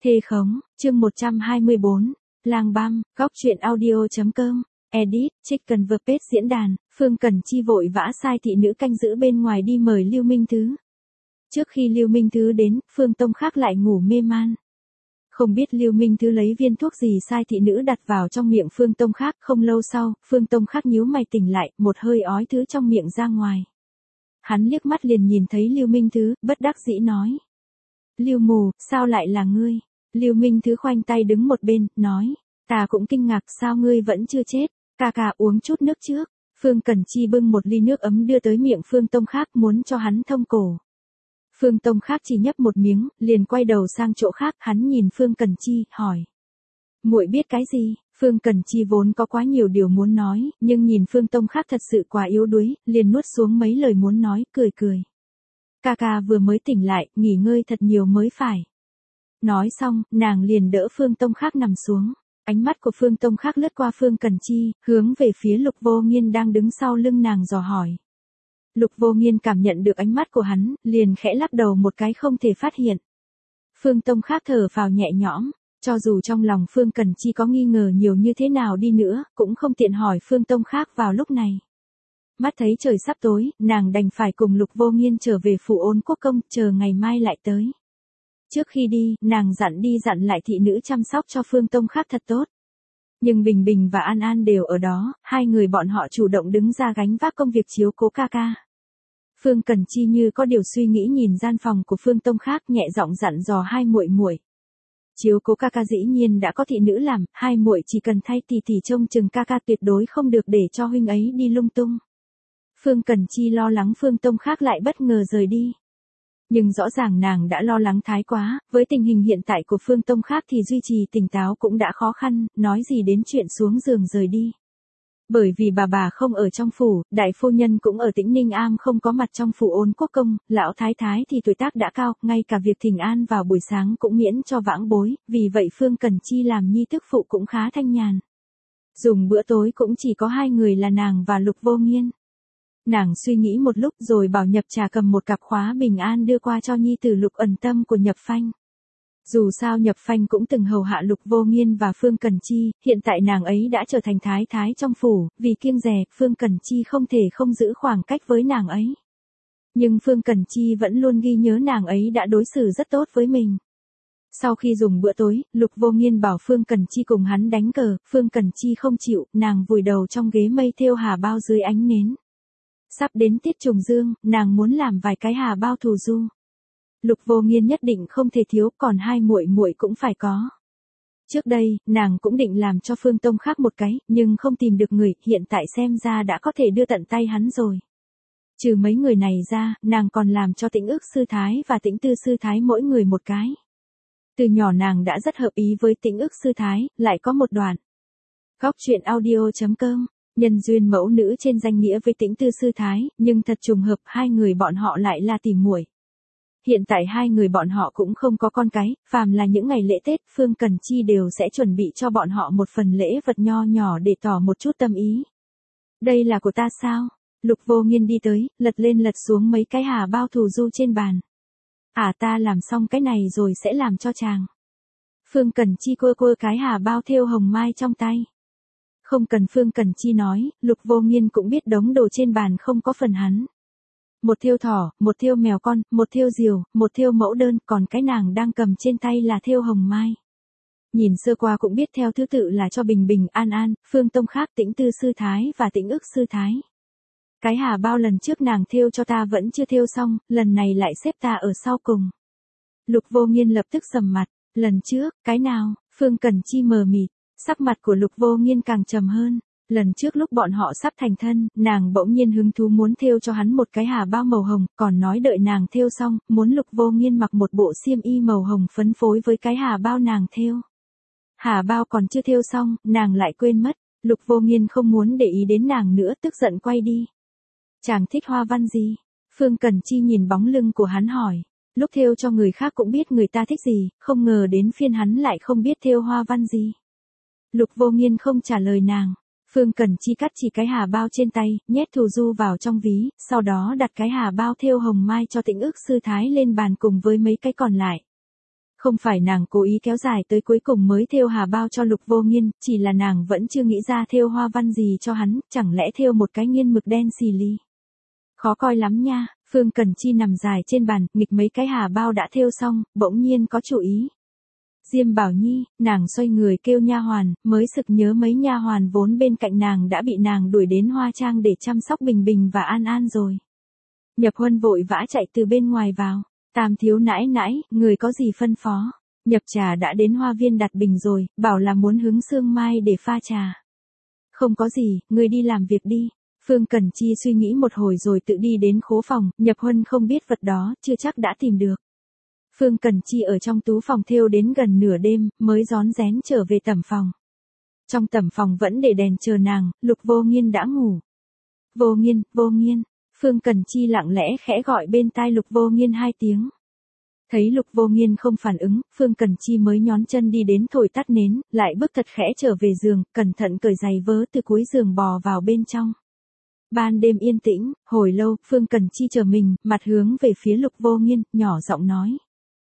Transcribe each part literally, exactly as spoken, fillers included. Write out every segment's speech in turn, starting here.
Thê khống, chương một trăm hai mươi bốn, lang băm, góc truyện audio.com, edit, chicken verpage diễn đàn, Phương Cẩn Chi vội vã sai thị nữ canh giữ bên ngoài đi mời Lưu Minh Thứ. Trước khi Lưu Minh Thứ đến, Phương Tông Khác lại ngủ mê man. Không biết Lưu Minh Thứ lấy viên thuốc gì sai thị nữ đặt vào trong miệng Phương Tông Khác, không lâu sau, Phương Tông Khác nhíu mày tỉnh lại, một hơi ói thứ trong miệng ra ngoài. Hắn liếc mắt liền nhìn thấy Lưu Minh Thứ, bất đắc dĩ nói. Lưu mù, sao lại là ngươi? Lưu Minh Thứ khoanh tay đứng một bên, nói. Ta cũng kinh ngạc sao ngươi vẫn chưa chết, ca ca uống chút nước trước. Phương Cẩn Chi bưng một ly nước ấm đưa tới miệng Phương Tông Khác muốn cho hắn thông cổ. Phương Tông Khác chỉ nhấp một miếng, liền quay đầu sang chỗ khác, hắn nhìn Phương Cẩn Chi, hỏi. Muội biết cái gì? Phương Cẩn Chi vốn có quá nhiều điều muốn nói, nhưng nhìn Phương Tông Khác thật sự quá yếu đuối, liền nuốt xuống mấy lời muốn nói, cười cười. Ca ca vừa mới tỉnh lại, nghỉ ngơi thật nhiều mới phải. Nói xong, nàng liền đỡ Phương Tông Khác nằm xuống. Ánh mắt của Phương Tông Khác lướt qua Phương Cẩn Chi, hướng về phía Lục Vô Nghiên đang đứng sau lưng nàng dò hỏi. Lục Vô Nghiên cảm nhận được ánh mắt của hắn, liền khẽ lắc đầu một cái không thể phát hiện. Phương Tông Khác thở phào nhẹ nhõm, cho dù trong lòng Phương Cẩn Chi có nghi ngờ nhiều như thế nào đi nữa, cũng không tiện hỏi Phương Tông Khác vào lúc này. Mắt thấy trời sắp tối, nàng đành phải cùng Lục Vô Nghiên trở về phủ Ôn Quốc Công, chờ ngày mai lại tới. Trước khi đi, nàng dặn đi dặn lại thị nữ chăm sóc cho Phương Tông Khác thật tốt. Nhưng Bình Bình và An An đều ở đó, hai người bọn họ chủ động đứng ra gánh vác công việc chiếu cố ca ca. Phương Cẩn Chi như có điều suy nghĩ nhìn gian phòng của Phương Tông Khác, nhẹ giọng dặn dò hai muội muội. Chiếu cố ca ca dĩ nhiên đã có thị nữ làm, hai muội chỉ cần thay tỷ tỷ trông chừng ca ca, tuyệt đối không được để cho huynh ấy đi lung tung. Phương Cẩn Chi lo lắng Phương Tông Khác lại bất ngờ rời đi. Nhưng rõ ràng nàng đã lo lắng thái quá, với tình hình hiện tại của Phương Tông Khác thì duy trì tỉnh táo cũng đã khó khăn, nói gì đến chuyện xuống giường rời đi. Bởi vì bà bà không ở trong phủ, đại phu nhân cũng ở Tĩnh Ninh Am không có mặt trong phủ Ôn Quốc Công, lão thái thái thì tuổi tác đã cao, ngay cả việc thỉnh an vào buổi sáng cũng miễn cho vãng bối, vì vậy Phương Cẩn Chi làm nhi thức phụ cũng khá thanh nhàn. Dùng bữa tối cũng chỉ có hai người là nàng và Lục Vô Nghiên. Nàng suy nghĩ một lúc rồi bảo Nhập Trà cầm một cặp khóa bình an đưa qua cho nhi tử Lục Ẩn Tâm của Nhập Phanh. Dù sao Nhập Phanh cũng từng hầu hạ Lục Vô Nghiên và Phương Cẩn Chi, hiện tại nàng ấy đã trở thành thái thái trong phủ, vì kiêng dè, Phương Cẩn Chi không thể không giữ khoảng cách với nàng ấy. Nhưng Phương Cẩn Chi vẫn luôn ghi nhớ nàng ấy đã đối xử rất tốt với mình. Sau khi dùng bữa tối, Lục Vô Nghiên bảo Phương Cẩn Chi cùng hắn đánh cờ, Phương Cẩn Chi không chịu, nàng vùi đầu trong ghế mây thêu hà bao dưới ánh nến. Sắp đến tiết trùng dương, nàng muốn làm vài cái hà bao thù du. Lục Vô Nghiên nhất định không thể thiếu, còn hai muội muội cũng phải có. Trước đây, nàng cũng định làm cho Phương Tông Khác một cái, nhưng không tìm được người, hiện tại xem ra đã có thể đưa tận tay hắn rồi. Trừ mấy người này ra, nàng còn làm cho Tĩnh Ức sư thái và Tĩnh Tư sư thái mỗi người một cái. Từ nhỏ nàng đã rất hợp ý với Tĩnh Ức sư thái, lại có một đoạn. Góc truyện audio.com, nhân duyên mẫu nữ trên danh nghĩa với Tĩnh Tư sư thái, nhưng thật trùng hợp hai người bọn họ lại là tỉ muội. Hiện tại hai người bọn họ cũng không có con cái, phàm là những ngày lễ Tết, Phương Cẩn Chi đều sẽ chuẩn bị cho bọn họ một phần lễ vật nho nhỏ để tỏ một chút tâm ý. Đây là của ta sao? Lục Vô Nghiên đi tới, lật lên lật xuống mấy cái hà bao thù du trên bàn. À, ta làm xong cái này rồi sẽ làm cho chàng. Phương Cẩn Chi quơ quơ cái hà bao thêu hồng mai trong tay. Không cần Phương Cẩn Chi nói, Lục Vô Nghiên cũng biết đống đồ trên bàn không có phần hắn. Một thêu thỏ, một thêu mèo con, một thêu diều, một thêu mẫu đơn, còn cái nàng đang cầm trên tay là thêu hồng mai. Nhìn sơ qua cũng biết theo thứ tự là cho Bình Bình, An An, Phương Tông Khác, Tĩnh Tư sư thái và Tĩnh Ức sư thái. Cái hà bao lần trước nàng thêu cho ta vẫn chưa thêu xong, lần này lại xếp ta ở sau cùng. Lục Vô Nghiên lập tức sầm mặt, lần trước, cái nào? Phương Cẩn Chi mờ mịt, sắc mặt của Lục Vô Nghiên càng trầm hơn. Lần trước lúc bọn họ sắp thành thân, nàng bỗng nhiên hứng thú muốn thêu cho hắn một cái hà bao màu hồng, còn nói đợi nàng thêu xong, muốn Lục Vô Nghiên mặc một bộ xiêm y màu hồng phấn phối với cái hà bao nàng thêu. Hà bao còn chưa thêu xong, nàng lại quên mất, Lục Vô Nghiên không muốn để ý đến nàng nữa, tức giận quay đi. Chàng thích hoa văn gì? Phương Cẩn Chi nhìn bóng lưng của hắn hỏi. Lúc thêu cho người khác cũng biết người ta thích gì, không ngờ đến phiên hắn lại không biết thêu hoa văn gì. Lục Vô Nghiên không trả lời nàng. Phương Cẩn Chi cắt chỉ cái hà bao trên tay, nhét thù du vào trong ví, sau đó đặt cái hà bao thêu hồng mai cho Tĩnh Ức sư thái lên bàn cùng với mấy cái còn lại. Không phải nàng cố ý kéo dài tới cuối cùng mới thêu hà bao cho Lục Vô Nghiên, chỉ là nàng vẫn chưa nghĩ ra thêu hoa văn gì cho hắn, chẳng lẽ thêu một cái nghiên mực đen xì lì. Khó coi lắm nha. Phương Cần Chi nằm dài trên bàn, nghịch mấy cái hà bao đã thêu xong, bỗng nhiên có chủ ý. Diêm Bảo Nhi, nàng xoay người kêu nha hoàn, mới sực nhớ mấy nha hoàn vốn bên cạnh nàng đã bị nàng đuổi đến Hoa Trang để chăm sóc Bình Bình và An An rồi. Nhập Huân vội vã chạy từ bên ngoài vào. Tam thiếu nãi nãi, người có gì phân phó? Nhập Trà đã đến hoa viên đặt bình rồi, bảo là muốn hứng sương mai để pha trà. Không có gì, người đi làm việc đi. Phương Cần Chi suy nghĩ một hồi rồi tự đi đến khố phòng, Nhập Huân không biết vật đó, chưa chắc đã tìm được. Phương Cần Chi ở trong tú phòng thêu đến gần nửa đêm, mới rón rén trở về tẩm phòng. Trong tẩm phòng vẫn để đèn chờ nàng, Lục Vô Nghiên đã ngủ. Vô Nghiên, Vô Nghiên. Phương Cần Chi lặng lẽ khẽ gọi bên tai Lục Vô Nghiên hai tiếng. Thấy Lục Vô Nghiên không phản ứng, Phương Cần Chi mới nhón chân đi đến thổi tắt nến, lại bước thật khẽ trở về giường, cẩn thận cởi giày vớ từ cuối giường bò vào bên trong. Ban đêm yên tĩnh, hồi lâu, Phương Cần Chi chờ mình, mặt hướng về phía Lục Vô Nghiên, nhỏ giọng nói.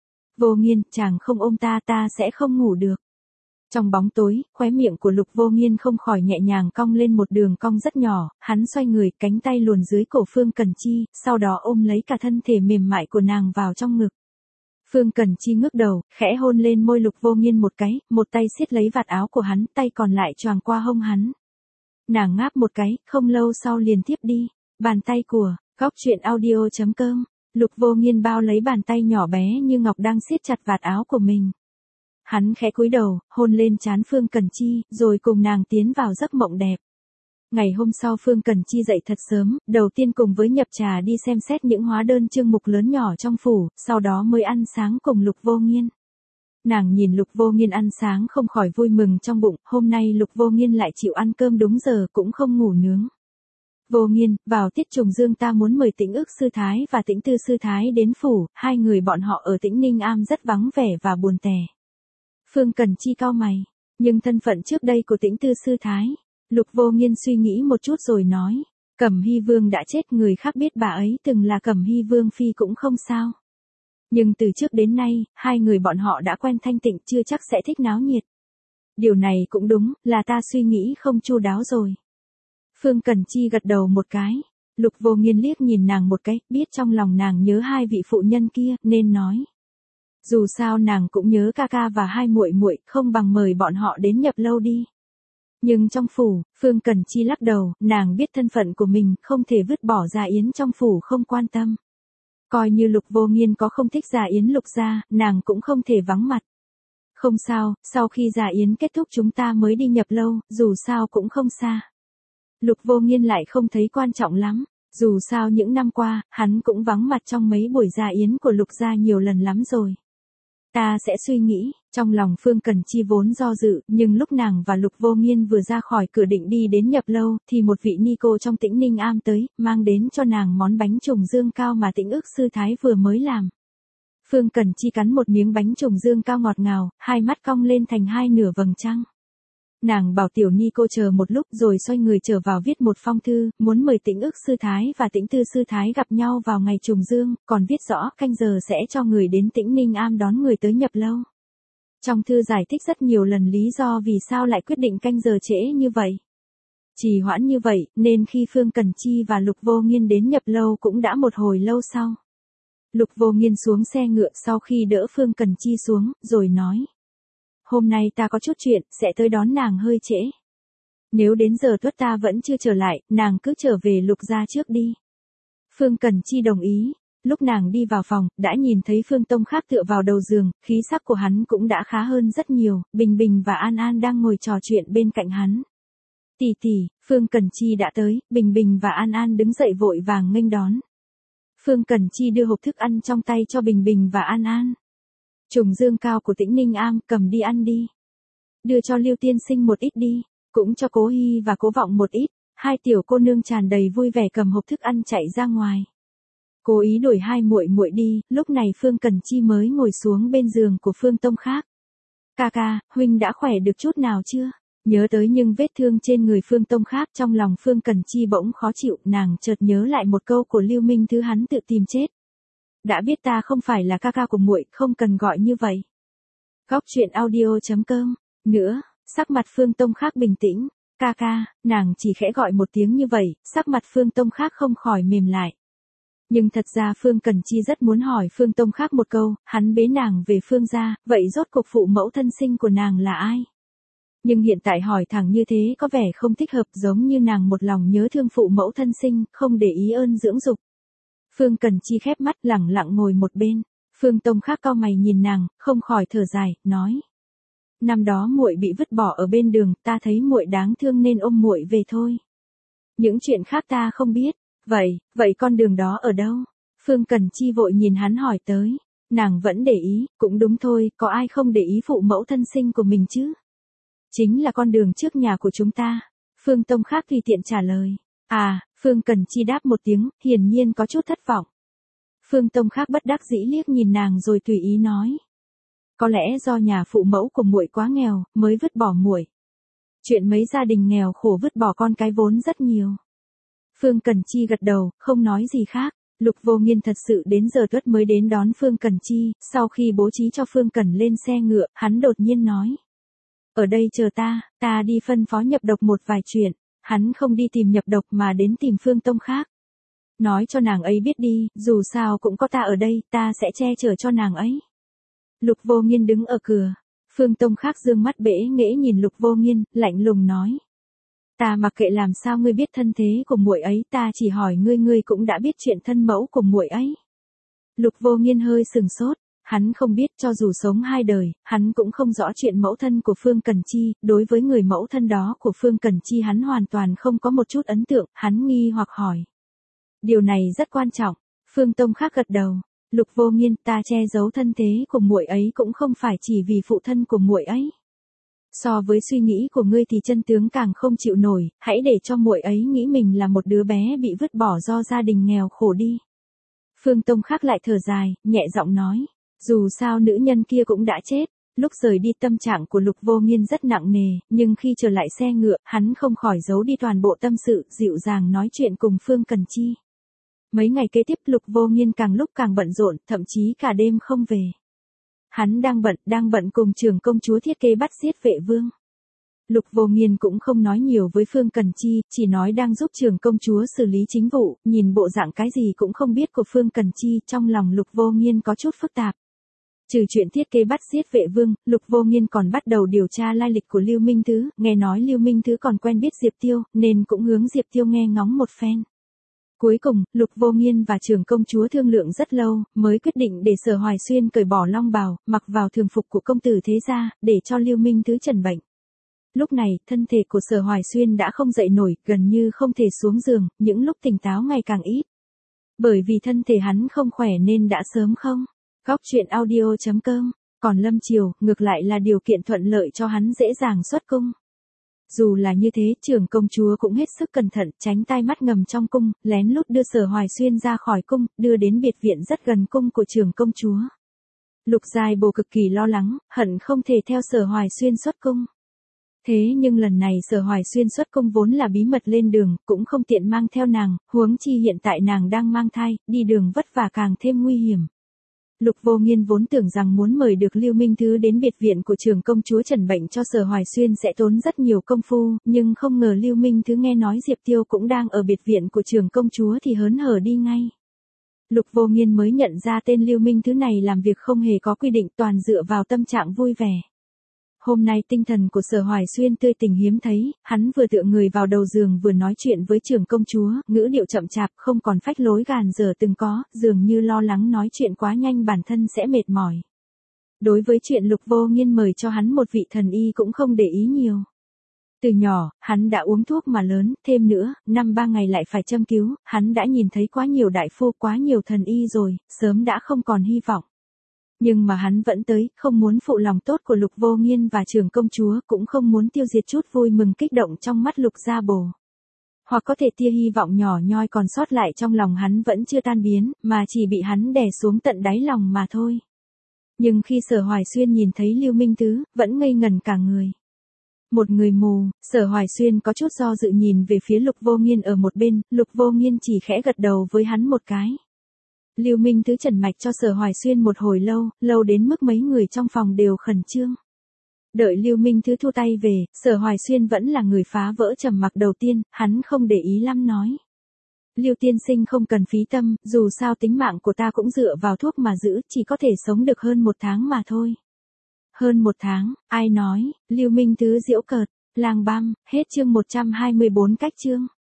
Vô Nghiên, chàng không ôm ta ta sẽ không ngủ được. Trong bóng tối, khóe miệng của Lục Vô Nghiên không khỏi nhẹ nhàng cong lên một đường cong rất nhỏ, hắn xoay người, cánh tay luồn dưới cổ Phương Cần Chi, sau đó ôm lấy cả thân thể mềm mại của nàng vào trong ngực. Phương Cần Chi ngước đầu, khẽ hôn lên môi Lục Vô Nghiên một cái, một tay siết lấy vạt áo của hắn, tay còn lại choàng qua hông hắn. Nàng ngáp một cái, không lâu sau liền tiếp đi. Bàn tay của, góc truyện audio chấm com. Lục Vô Nghiên bao lấy bàn tay nhỏ bé như ngọc đang siết chặt vạt áo của mình. Hắn khẽ cúi đầu, hôn lên trán Phương Cần Chi, rồi cùng nàng tiến vào giấc mộng đẹp. Ngày hôm sau Phương Cần Chi dậy thật sớm, đầu tiên cùng với Nhập Trà đi xem xét những hóa đơn chương mục lớn nhỏ trong phủ, sau đó mới ăn sáng cùng Lục Vô Nghiên. Nàng nhìn Lục Vô Nghiên ăn sáng không khỏi vui mừng trong bụng, hôm nay Lục Vô Nghiên lại chịu ăn cơm đúng giờ cũng không ngủ nướng. Vô Nghiên, vào tiết trùng dương ta muốn mời Tĩnh Ức sư thái và Tĩnh Tư sư thái đến phủ, hai người bọn họ ở Tĩnh Ninh Am rất vắng vẻ và buồn tẻ. Phương Cần Chi cau mày, nhưng thân phận trước đây của Tĩnh Tư sư thái. Lục Vô Nghiên suy nghĩ một chút rồi nói, Cẩm Hy Vương đã chết, người khác biết bà ấy từng là Cẩm Hy Vương phi cũng không sao. Nhưng từ trước đến nay, hai người bọn họ đã quen thanh tịnh, chưa chắc sẽ thích náo nhiệt. Điều này cũng đúng, là ta suy nghĩ không chu đáo rồi. Phương Cần Chi gật đầu một cái. Lục Vô Nghiên liếc nhìn nàng một cái, biết trong lòng nàng nhớ hai vị phụ nhân kia, nên nói. Dù sao nàng cũng nhớ ca ca và hai muội muội, không bằng mời bọn họ đến Nhập Lâu đi. Nhưng trong phủ, Phương Cần Chi lắc đầu, nàng biết thân phận của mình, không thể vứt bỏ Gia Yến trong phủ không quan tâm. Coi như Lục Vô Nghiên có không thích Gia Yến Lục gia, nàng cũng không thể vắng mặt. Không sao, sau khi Gia Yến kết thúc chúng ta mới đi Nhập Lâu, dù sao cũng không xa. Lục Vô Nghiên lại không thấy quan trọng lắm, dù sao những năm qua, hắn cũng vắng mặt trong mấy buổi Gia Yến của Lục gia nhiều lần lắm rồi. Ta sẽ suy nghĩ, trong lòng Phương Cần Chi vốn do dự, nhưng lúc nàng và Lục Vô Nghiên vừa ra khỏi cửa định đi đến Nhập Lâu, thì một vị ni cô trong Tĩnh Ninh Am tới, mang đến cho nàng món bánh trùng dương cao mà Tĩnh Ức sư thái vừa mới làm. Phương Cần Chi cắn một miếng bánh trùng dương cao ngọt ngào, hai mắt cong lên thành hai nửa vầng trăng. Nàng bảo tiểu ni cô chờ một lúc rồi xoay người trở vào viết một phong thư, muốn mời Tĩnh Ức sư thái và Tĩnh Tư sư thái gặp nhau vào ngày trùng dương, còn viết rõ canh giờ sẽ cho người đến Tĩnh Ninh Am đón người tới Nhập Lâu. Trong thư giải thích rất nhiều lần lý do vì sao lại quyết định canh giờ trễ như vậy. Trì hoãn như vậy, nên khi Phương Cần Chi và Lục Vô Nghiên đến Nhập Lâu cũng đã một hồi lâu sau. Lục Vô Nghiên xuống xe ngựa sau khi đỡ Phương Cần Chi xuống, rồi nói. Hôm nay ta có chút chuyện, sẽ tới đón nàng hơi trễ. Nếu đến giờ tuất ta vẫn chưa trở lại, nàng cứ trở về Lục gia trước đi. Phương Cần Chi đồng ý. Lúc nàng đi vào phòng, đã nhìn thấy Phương Tông Khác tựa vào đầu giường, khí sắc của hắn cũng đã khá hơn rất nhiều, Bình Bình và An An đang ngồi trò chuyện bên cạnh hắn. Tỷ tỷ, Phương Cần Chi đã tới, Bình Bình và An An đứng dậy vội vàng nghênh đón. Phương Cần Chi đưa hộp thức ăn trong tay cho Bình Bình và An An. Trùng dương cao của Tĩnh Ninh Am, cầm đi ăn đi. Đưa cho Lưu tiên sinh một ít đi, cũng cho Cố Hy và Cố Vọng một ít. Hai tiểu cô nương tràn đầy vui vẻ cầm hộp thức ăn chạy ra ngoài. Cố ý đuổi hai muội muội đi, lúc này Phương Cần Chi mới ngồi xuống bên giường của Phương Tông Khác. Ca ca, huynh đã khỏe được chút nào chưa? Nhớ tới những vết thương trên người Phương Tông Khác, trong lòng Phương Cần Chi bỗng khó chịu, nàng chợt nhớ lại một câu của Lưu Minh Thứ hắn tự tìm chết. Đã biết ta không phải là ca ca của muội, không cần gọi như vậy. Góc truyện audio chấm com. Nữa, sắc mặt Phương Tông Khác bình tĩnh. Ca ca, nàng chỉ khẽ gọi một tiếng như vậy, sắc mặt Phương Tông Khác không khỏi mềm lại. Nhưng thật ra Phương Cẩn Chi rất muốn hỏi Phương Tông Khác một câu, hắn bế nàng về Phương gia, vậy rốt cuộc phụ mẫu thân sinh của nàng là ai? Nhưng hiện tại hỏi thẳng như thế có vẻ không thích hợp, giống như nàng một lòng nhớ thương phụ mẫu thân sinh, không để ý ơn dưỡng dục. Phương Cẩn Chi khép mắt lẳng lặng ngồi một bên. Phương Tông Khác cau mày nhìn nàng, không khỏi thở dài, nói: năm đó muội bị vứt bỏ ở bên đường, ta thấy muội đáng thương nên ôm muội về thôi. Những chuyện khác ta không biết. Vậy, vậy con đường đó ở đâu? Phương Cẩn Chi vội nhìn hắn hỏi tới. Nàng vẫn để ý, cũng đúng thôi, có ai không để ý phụ mẫu thân sinh của mình chứ? Chính là con đường trước nhà của chúng ta. Phương Tông Khác tùy tiện trả lời. À, Phương Cẩn Chi đáp một tiếng, hiển nhiên có chút thất vọng. Phương Tông Khác bất đắc dĩ liếc nhìn nàng rồi tùy ý nói: có lẽ do nhà phụ mẫu của muội quá nghèo, mới vứt bỏ muội. Chuyện mấy gia đình nghèo khổ vứt bỏ con cái vốn rất nhiều. Phương Cẩn Chi gật đầu, không nói gì khác. Lục Vô Nghiên thật sự đến giờ tuất mới đến đón Phương Cẩn Chi, sau khi bố trí cho Phương Cẩn lên xe ngựa, hắn đột nhiên nói: ở đây chờ ta, ta đi phân phó Nhập Độc một vài chuyện. Hắn không đi tìm Nhập Độc mà đến tìm Phương Tông Khác. Nói cho nàng ấy biết đi, dù sao cũng có ta ở đây, ta sẽ che chở cho nàng ấy. Lục Vô Nghiên đứng ở cửa. Phương Tông Khác dương mắt bẽ nghễ nhìn Lục Vô Nghiên, lạnh lùng nói: ta mặc kệ làm sao ngươi biết thân thế của muội ấy, ta chỉ hỏi ngươi, ngươi cũng đã biết chuyện thân mẫu của muội ấy. Lục Vô Nghiên hơi sừng sốt, hắn không biết, cho dù sống hai đời, hắn cũng không rõ chuyện mẫu thân của Phương Cẩn Chi, đối với người mẫu thân đó của Phương Cẩn Chi hắn hoàn toàn không có một chút ấn tượng, hắn nghi hoặc hỏi: điều này rất quan trọng. Phương Tông Khác gật đầu. Lục Vô Nghiên, ta che giấu thân thế của muội ấy cũng không phải chỉ vì phụ thân của muội ấy. So với suy nghĩ của ngươi thì chân tướng càng không chịu nổi, hãy để cho muội ấy nghĩ mình là một đứa bé bị vứt bỏ do gia đình nghèo khổ đi. Phương Tông Khác lại thở dài, nhẹ giọng nói: dù sao nữ nhân kia cũng đã chết. Lúc rời đi tâm trạng của Lục Vô Nghiên rất nặng nề, nhưng khi trở lại xe ngựa, hắn không khỏi giấu đi toàn bộ tâm sự, dịu dàng nói chuyện cùng Phương Cẩn Chi. Mấy ngày kế tiếp Lục Vô Nghiên càng lúc càng bận rộn, thậm chí cả đêm không về. Hắn đang bận, đang bận cùng trưởng công chúa thiết kế bắt giết vệ vương. Lục Vô Nghiên cũng không nói nhiều với Phương Cẩn Chi, chỉ nói đang giúp trưởng công chúa xử lý chính vụ, nhìn bộ dạng cái gì cũng không biết của Phương Cẩn Chi, trong lòng Lục Vô Nghiên có chút phức tạp. Trừ chuyện thiết kế bắt giết vệ vương, Lục Vô Nghiên còn bắt đầu điều tra lai lịch của Lưu Minh Thứ, nghe nói Lưu Minh Thứ còn quen biết Diệp Tiêu, nên cũng hướng Diệp Tiêu nghe ngóng một phen. Cuối cùng, Lục Vô Nghiên và trưởng công chúa thương lượng rất lâu, mới quyết định để Sở Hoài Xuyên cởi bỏ long bào, mặc vào thường phục của công tử thế gia, để cho Lưu Minh Thứ trần bệnh. Lúc này, thân thể của Sở Hoài Xuyên đã không dậy nổi, gần như không thể xuống giường, những lúc tỉnh táo ngày càng ít. Bởi vì thân thể hắn không khỏe nên đã sớm không. Góc truyện audio chấm com. Còn Lâm Triều, ngược lại là điều kiện thuận lợi cho hắn dễ dàng xuất cung. Dù là như thế, trưởng công chúa cũng hết sức cẩn thận, tránh tai mắt ngầm trong cung, lén lút đưa Sở Hoài Xuyên ra khỏi cung, đưa đến biệt viện rất gần cung của trưởng công chúa. Lục Giai Bồ cực kỳ lo lắng, hận không thể theo Sở Hoài Xuyên xuất cung. Thế nhưng lần này Sở Hoài Xuyên xuất cung vốn là bí mật lên đường, cũng không tiện mang theo nàng, huống chi hiện tại nàng đang mang thai, đi đường vất vả càng thêm nguy hiểm. Lục Vô Nghiên vốn tưởng rằng muốn mời được Lưu Minh Thứ đến biệt viện của trưởng công chúa trần bệnh cho Sở Hoài Xuyên sẽ tốn rất nhiều công phu, nhưng không ngờ Lưu Minh Thứ nghe nói Diệp Tiêu cũng đang ở biệt viện của trưởng công chúa thì hớn hở đi ngay. Lục Vô Nghiên mới nhận ra tên Lưu Minh Thứ này làm việc không hề có quy định, toàn dựa vào tâm trạng vui vẻ. Hôm nay tinh thần của Sở Hoài Xuyên tươi tỉnh hiếm thấy, hắn vừa tựa người vào đầu giường vừa nói chuyện với trưởng công chúa, ngữ điệu chậm chạp, không còn phách lối gàn dở từng có, dường như lo lắng nói chuyện quá nhanh bản thân sẽ mệt mỏi. Đối với chuyện Lục Vô Nghiên mời cho hắn một vị thần y cũng không để ý nhiều. Từ nhỏ, hắn đã uống thuốc mà lớn, thêm nữa, năm ba ngày lại phải châm cứu, hắn đã nhìn thấy quá nhiều đại phu, quá nhiều thần y rồi, sớm đã không còn hy vọng. Nhưng mà hắn vẫn tới, không muốn phụ lòng tốt của Lục Vô Nghiên và trưởng công chúa, cũng không muốn tiêu diệt chút vui mừng kích động trong mắt Lục Gia Bồ. Hoặc có thể tia hy vọng nhỏ nhoi còn sót lại trong lòng hắn vẫn chưa tan biến, mà chỉ bị hắn đè xuống tận đáy lòng mà thôi. Nhưng khi Sở Hoài Xuyên nhìn thấy Lưu Minh Thứ, vẫn ngây ngần cả người. Một người mù, Sở Hoài Xuyên có chút do dự nhìn về phía Lục Vô Nghiên ở một bên, Lục Vô Nghiên chỉ khẽ gật đầu với hắn một cái. Lưu Minh Thứ trần mạch cho Sở Hoài Xuyên một hồi lâu, lâu đến mức mấy người trong phòng đều khẩn trương. Đợi Lưu Minh Thứ thu tay về, Sở Hoài Xuyên vẫn là người phá vỡ trầm mặc đầu tiên, hắn không để ý lắm nói. Lưu tiên sinh không cần phí tâm, dù sao tính mạng của ta cũng dựa vào thuốc mà giữ, chỉ có thể sống được hơn một tháng mà thôi. Hơn một tháng, ai nói? Lưu Minh Thứ giễu cợt, lang băm, hết chương một trăm hai mươi bốn cách chương.